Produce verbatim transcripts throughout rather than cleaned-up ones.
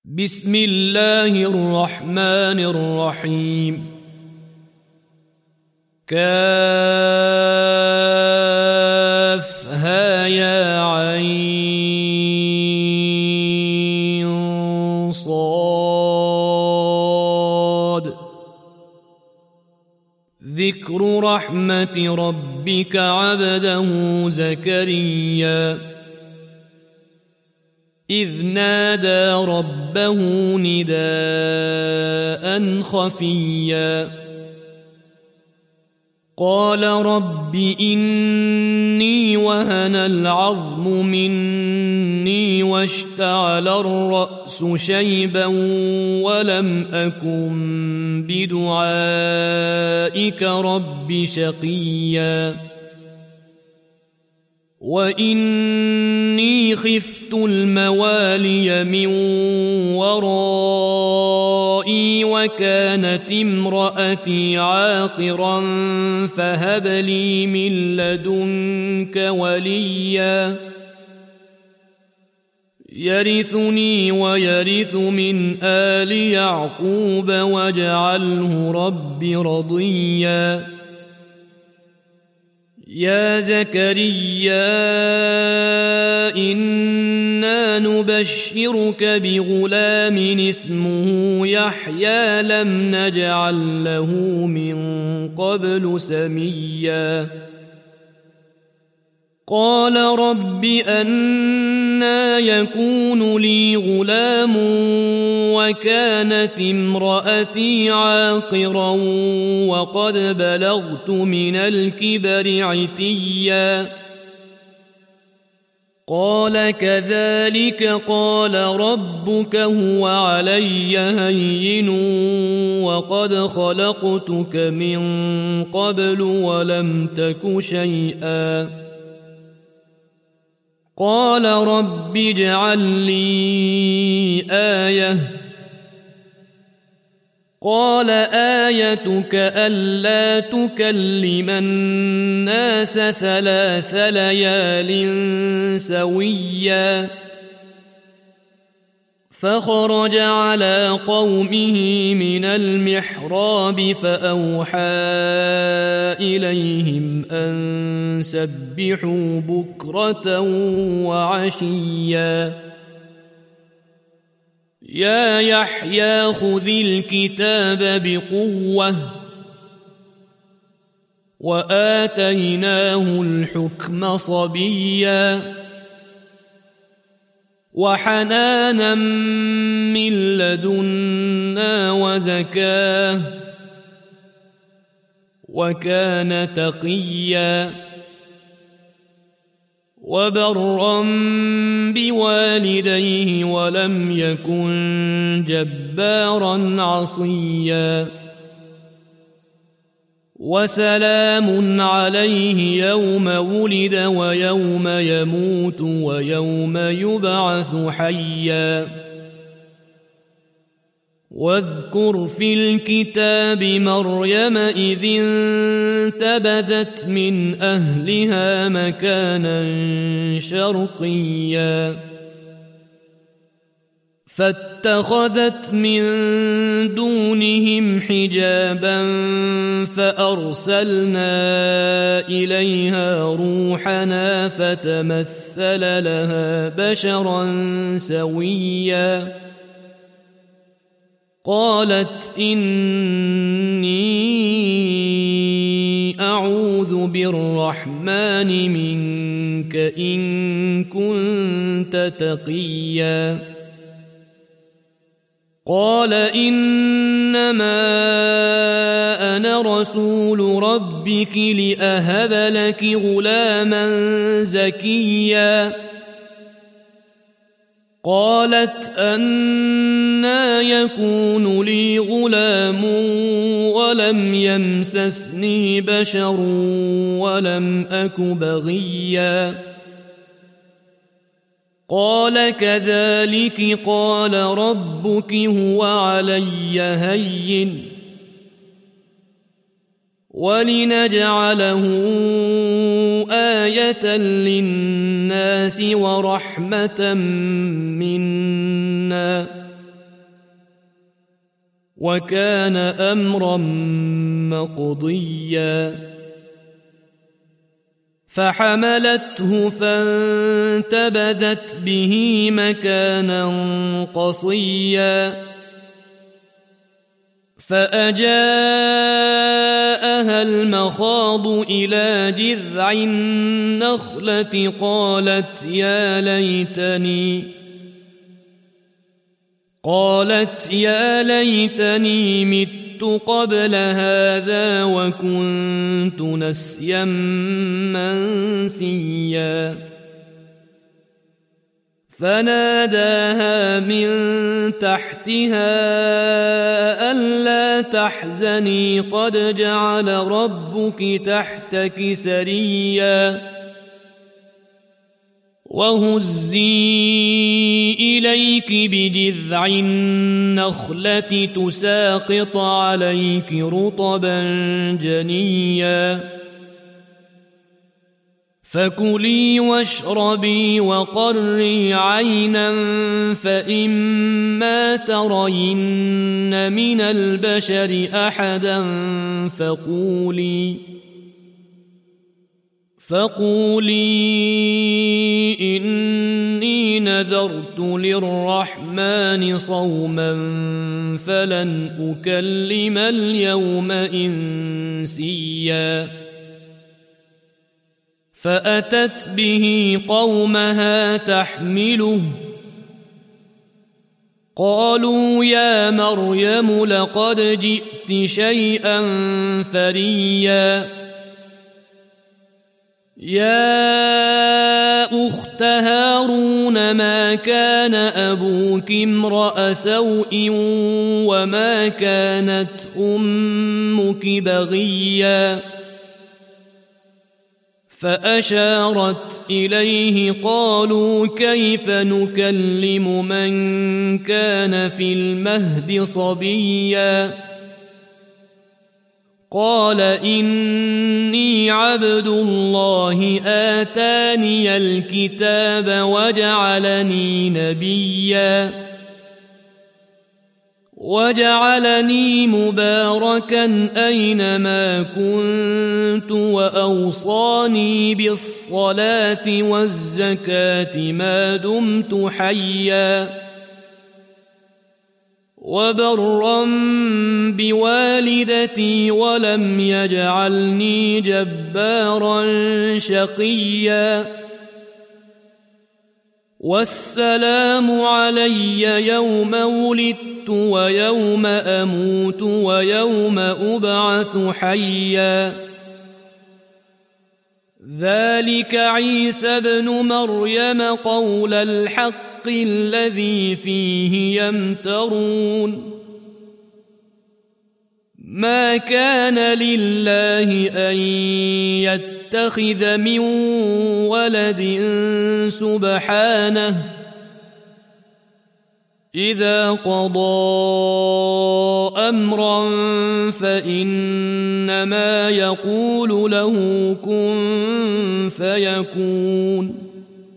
بسم الله الرحمن الرحيم. كافها يا عين صاد. ذكر رحمة ربك عبده زكريا إذ نادى ربه نداء خفيا قال رب إني وهن العظم مني واشتعل الرأس شيبا ولم أكن بدعائك رب شقيا وإني خفت الموالي من ورائي وكانت امرأتي عاقرا فهب لي من لدنك وليا يرثني ويرث من آل يعقوب واجعله رب رضيا. يا زكريا إنا نبشرك بغلام اسمه يحيى لم نجعل له من قبل سميا قال رب أنى يكون لي غلام وكانت امرأتي عاقرا وقد بلغت من الكبر عتيا قال كذلك قال ربك هو علي هين وقد خلقتك من قبل ولم تك شيئا قال رب اجعل لي آية قال آيتك ألا تكلم الناس ثلاث ليال سويا فخرج على قومه من المحراب فأوحى إليهم أن سبحوا بكرة وعشيا يا يحيى خذ الكتاب بقوة وآتيناه الحكم صبيا وحنانا من لدنا وزكاه وكان تقيا وبرا بوالديه ولم يكن جبارا عصيا وسلام عليه يوم ولد ويوم يموت ويوم يبعث حيا واذكر في الكتاب مريم إذ انتبذت من أهلها مكانا شرقيا فاتخذت من دونهم حجابا فأرسلنا إليها روحنا فتمثل لها بشرا سويا قالت إني أعوذ بالرحمن منك إن كنت تقيا قال إنما أنا رسول ربك لأهب لك غلاما زكيا قالت أنى يكون لي غلام ولم يمسسني بشر ولم أك بغيا قال كذلك قال ربك هو علي هين ولنجعله آية للناس ورحمة منا وكان أمرا مقضيا فحملته فانتبذت به مكانا قصيا فأجاءها المخاض إلى جذع النخلة قالت يا ليتني قالت يا ليتني مت قبل هذا وكنت نسيا منسيا فناداها من تحتها ألا تحزني قد جعل ربك تحتك سريا وهزي إليك بجذع النخلة تساقط عليك رطبا جنيا فكلي واشربي وقري عينا فإما ترين من البشر أحدا فقولي فقولي إني نذرت للرحمن صوما فلن أكلم اليوم إنسيا فأتت به قومها تحمله قالوا يا مريم لقد جئت شيئا فريا يا أخت هارون ما كان أبوك امرأ سوء وما كانت أمك بغيا فأشارت إليه قالوا كيف نكلم من كان في المهد صبيا قال إني عبد الله آتاني الكتاب وجعلني نبيا وجعلني مباركا أينما كنت وأوصاني بالصلاة والزكاة ما دمت حيا وبرا بوالدتي ولم يجعلني جبارا شقيا والسلام علي يوم ولدت ويوم أموت ويوم أبعث حيا ذلك عيسى ابن مريم قول الحق الذي فيه يمترون ما كان لله أن يتخذ من ولد سبحانه إذا قضى أمرا فإنما يقول له كن فيكون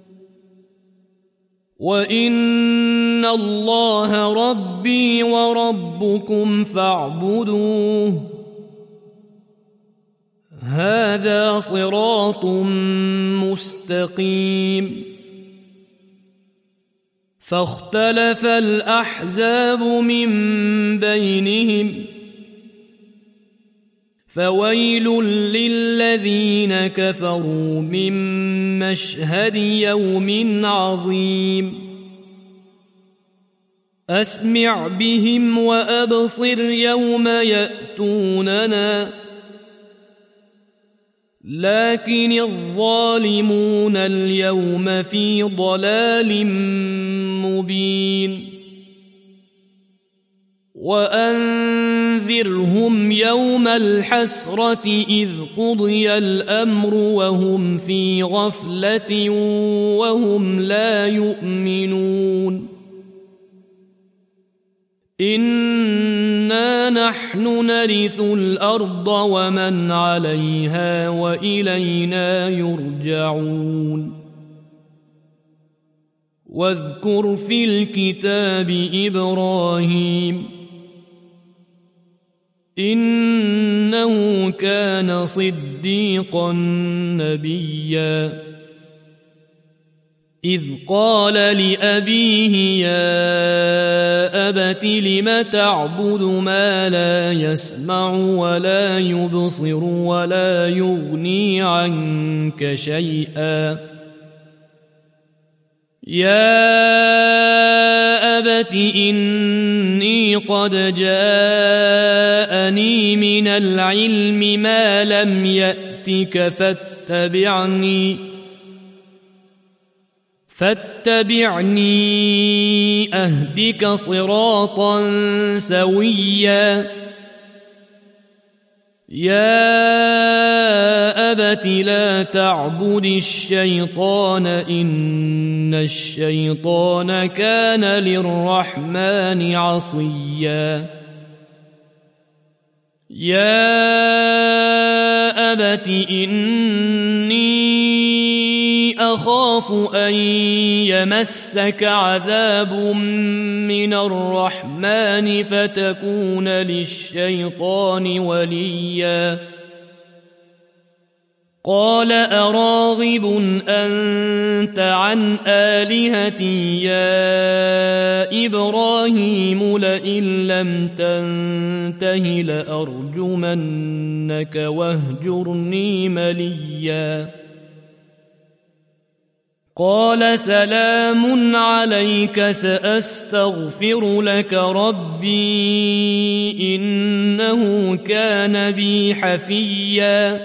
وإن الله ربي وربكم فاعبدوه هذا صراط مستقيم فاختلف الأحزاب من بينهم فويل للذين كفروا من مشهد يوم عظيم أسمع بهم وأبصر يوم يأتوننا لكن الظالمون اليوم في ضلال مبين وأنذرهم يوم الحسرة إذ قضي الأمر وهم في غفلة وهم لا يؤمنون إنا نحن نرث الأرض ومن عليها وإلينا يرجعون واذكر في الكتاب إبراهيم إنه كان صديقا نبيا إذ قال لأبيه يا أبت لم تعبد ما لا يسمع ولا يبصر ولا يغني عنك شيئا يا أبت إني قد جاءني من العلم ما لم يأتك فاتبعني فاتبعني أهدك صراطا سويا يا أبت لا تعبد الشيطان إن الشيطان كان للرحمن عصيا يا أبت إني أخاف أن يمسك عذاب من الرحمن فتكون للشيطان وليا قال أراغب أنت عن آلهتي يا إبراهيم لئن لم تنته لأرجمنك واهجرني مليا قال سلام عليك سأستغفر لك ربي إنه كان بي حفيا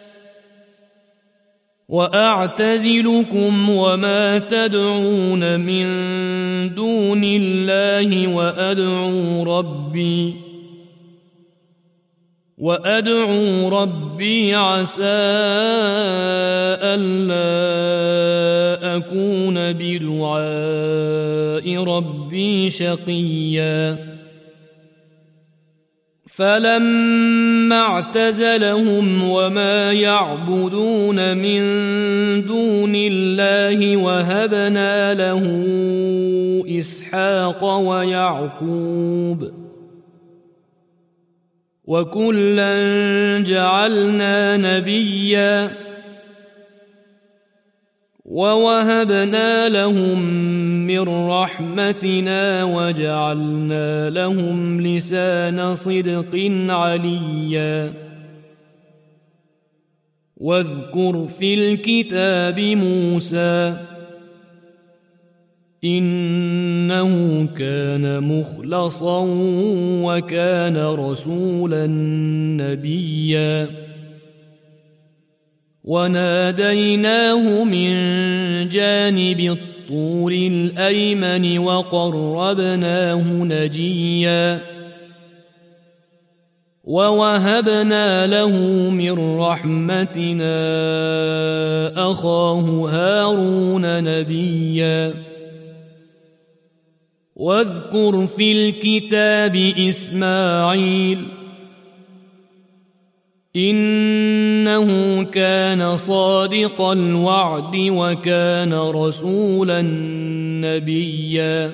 وأعتزلكم وما تدعون من دون الله وأدعو ربي وأدعو ربي عسى ألا أكون بدعاء ربي شقيا فلما اعتزلهم وما يعبدون من دون الله وهبنا له إسحاق ويعقوب وكلا جعلنا نبيا ووهبنا لهم من رحمتنا وجعلنا لهم لسان صدق عليا واذكر في الكتاب موسى إنه كان مخلصا وكان رسولا نبيا وناديناه من جانب الطور الأيمن وقربناه نجيا ووهبنا له من رحمتنا أخاه هارون نبيا واذكر في الكتاب إسماعيل إنه كان صادق الوعد وكان رسولا نبيا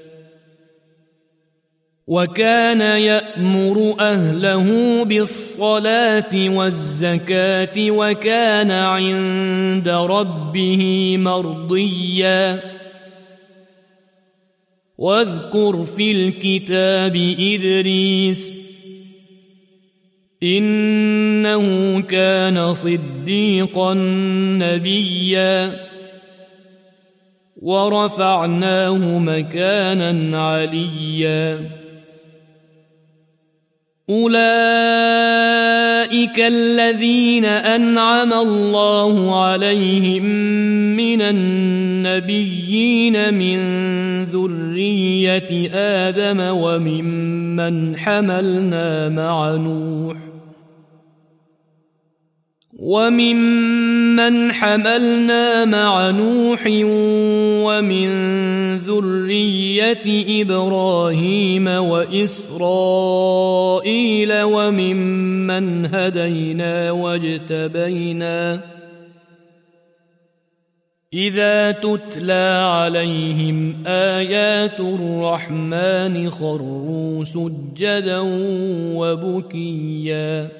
وكان يأمر أهله بالصلاة والزكاة وكان عند ربه مرضيا واذكر في الكتاب إدريس إنه كان صديقا نبيا ورفعناه مكانا عليا أولئك الذين أنعم الله عليهم من النبيين من ذرية آدم وممن حملنا مع نوح وممن حملنا مع نوح ومن ذرية إبراهيم وإسرائيل وممن هدينا واجتبينا إذا تتلى عليهم آيات الرحمن خروا سجدا وبكيا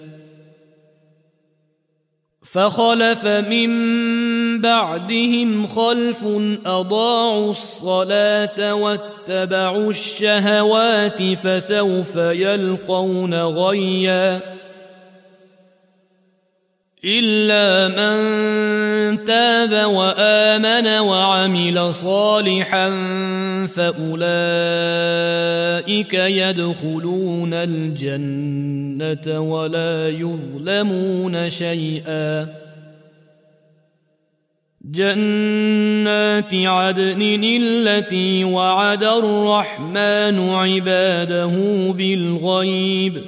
فخلف من بعدهم خلف أضاعوا الصلاة واتبعوا الشهوات فسوف يلقون غيا إلا من تاب وآمن وعمل صالحا فأولئك يدخلون الجنة ولا يظلمون شيئا جنات عدن التي وعد الرحمن عباده بالغيب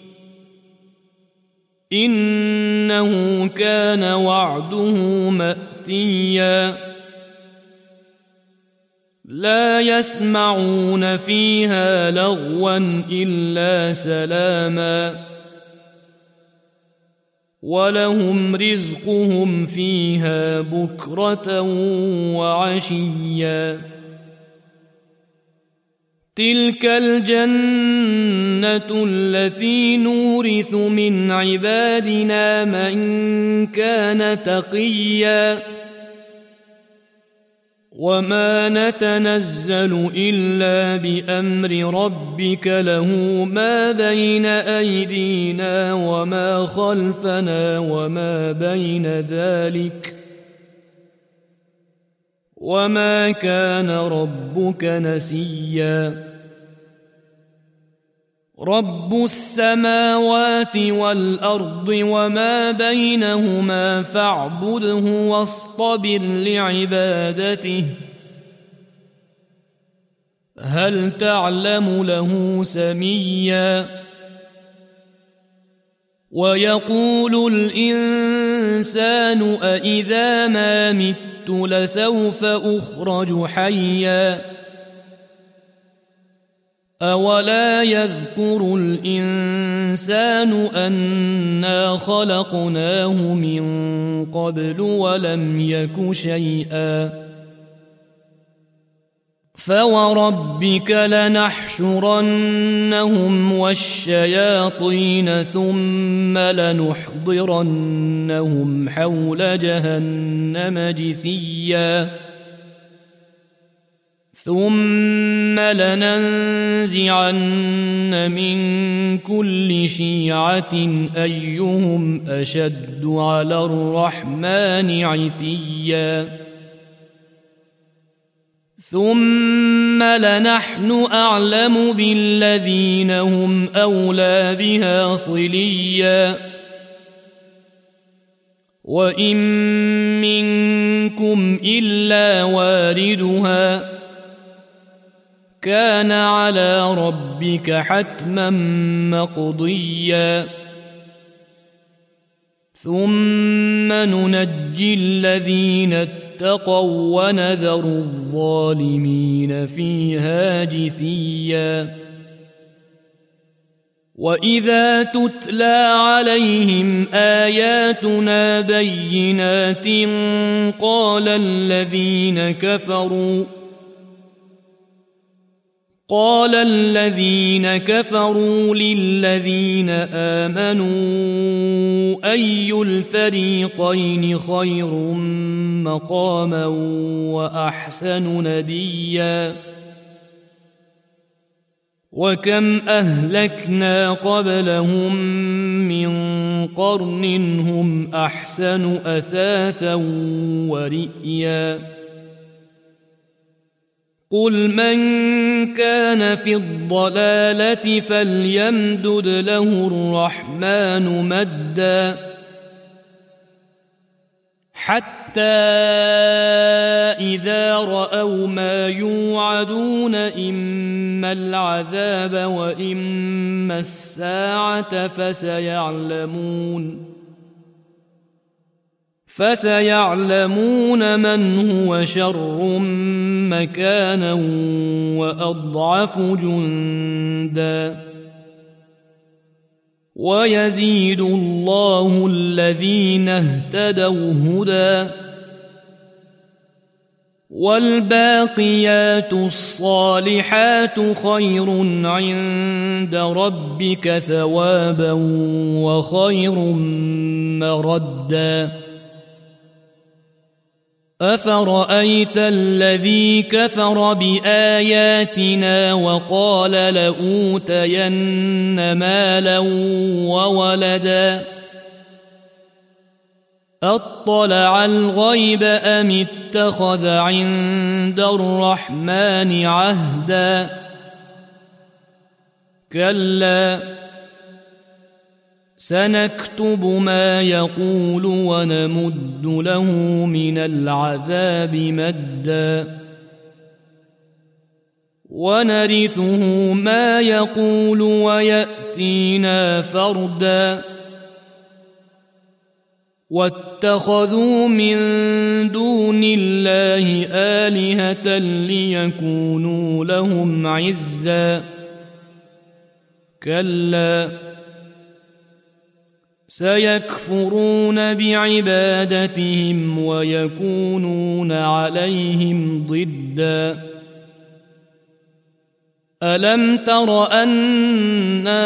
إنه كان وعده مأتيا لا يسمعون فيها لغوا إلا سلاما ولهم رزقهم فيها بكرة وعشيا تلك الجنة التي نورث من عبادنا من كان تقيا وما نتنزل إلا بأمر ربك له ما بين أيدينا وما خلفنا وما بين ذلك وما كان ربك نسيا رب السماوات والأرض وما بينهما فاعبده واصطبر لعبادته هل تعلم له سميا ويقول الإنسان أإذا ما مت لسوف أخرج حيا أولا يذكر الإنسان أنا خلقناه من قبل ولم يك شيئا فوربك لنحشرنهم والشياطين ثم لنحضرنهم حول جهنم جثيا ثم لننزعن من كل شيعة أيهم أشد على الرحمن عتيا ثم لنحن أعلم بالذين هم أولى بها صليا وإن منكم إلا واردها كان على ربك حتما مقضيا ثم ننجي الذين اتقوا ونذر الظالمين فيها جثيا وإذا تتلى عليهم آياتنا بينات قال الذين كفروا قال الذين كفروا للذين آمنوا أي الفريقين خير مقاما وأحسن نديا وكم أهلكنا قبلهم من قرن هم أحسن أثاثا ورئيا قل من كان في الضلالة فليمدد له الرحمن مدا حتى إذا رأوا ما يوعدون إما العذاب وإما الساعة فسيعلمون فسيعلمون من هو شر مكانا وأضعف جندا ويزيد الله الذين اهتدوا هدى والباقيات الصالحات خير عند ربك ثوابا وخير مردا أفرأيت الذي كفر بآياتنا وقال لأوتين مالا وولدا أطلع الغيب أم اتخذ عند الرحمن عهدا كلا سنكتب ما يقول ونمد له من العذاب مدا ونرثه ما يقول ويأتينا فردا واتخذوا من دون الله آلهة ليكونوا لهم عزا كلا سيكفرون بعبادتهم ويكونون عليهم ضدا ألم تر أنا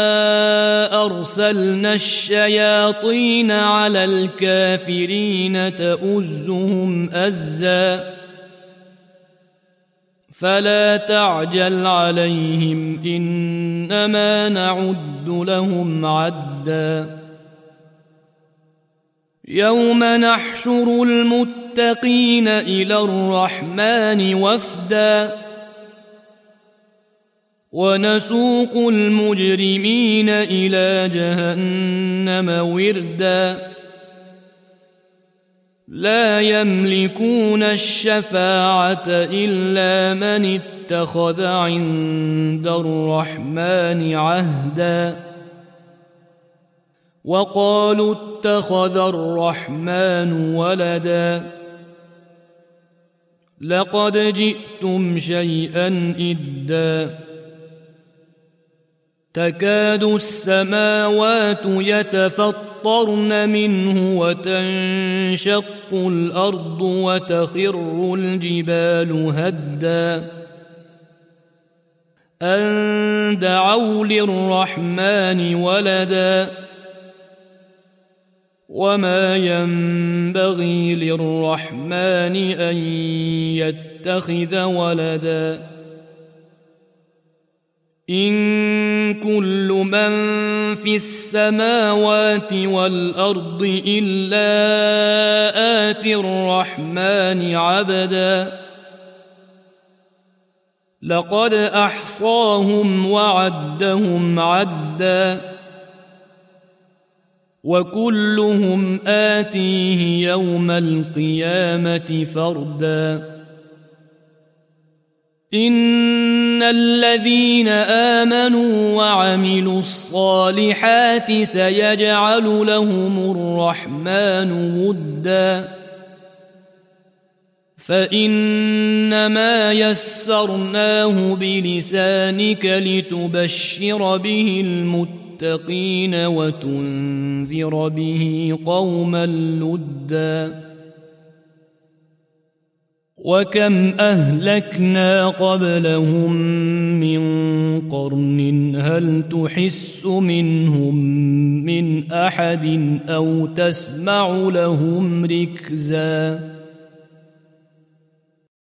أرسلنا الشياطين على الكافرين تؤزهم أزا فلا تعجل عليهم إنما نعد لهم عدا يوم نحشر المتقين إلى الرحمن وفدا ونسوق المجرمين إلى جهنم وردا لا يملكون الشفاعة إلا من اتخذ عند الرحمن عهدا وقالوا اتخذ الرحمن ولدا لقد جئتم شيئا إدا تكاد السماوات يتفطرن منه وتنشق الأرض وتخر الجبال هدا أن دعوا للرحمن ولدا وما ينبغي للرحمن أن يتخذ ولدا إن كل من في السماوات والأرض إلا آتي الرحمن عبدا لقد أحصاهم وعدهم عدا وكلهم آتيه يوم القيامة فردا إن الذين آمنوا وعملوا الصالحات سيجعل لهم الرحمن ودا فإنما يسرناه بلسانك لتبشر به المتقين وتنذر به قوما لدا وكم أهلكنا قبلهم من قرن هل تحس منهم من أحد أو تسمع لهم ركزا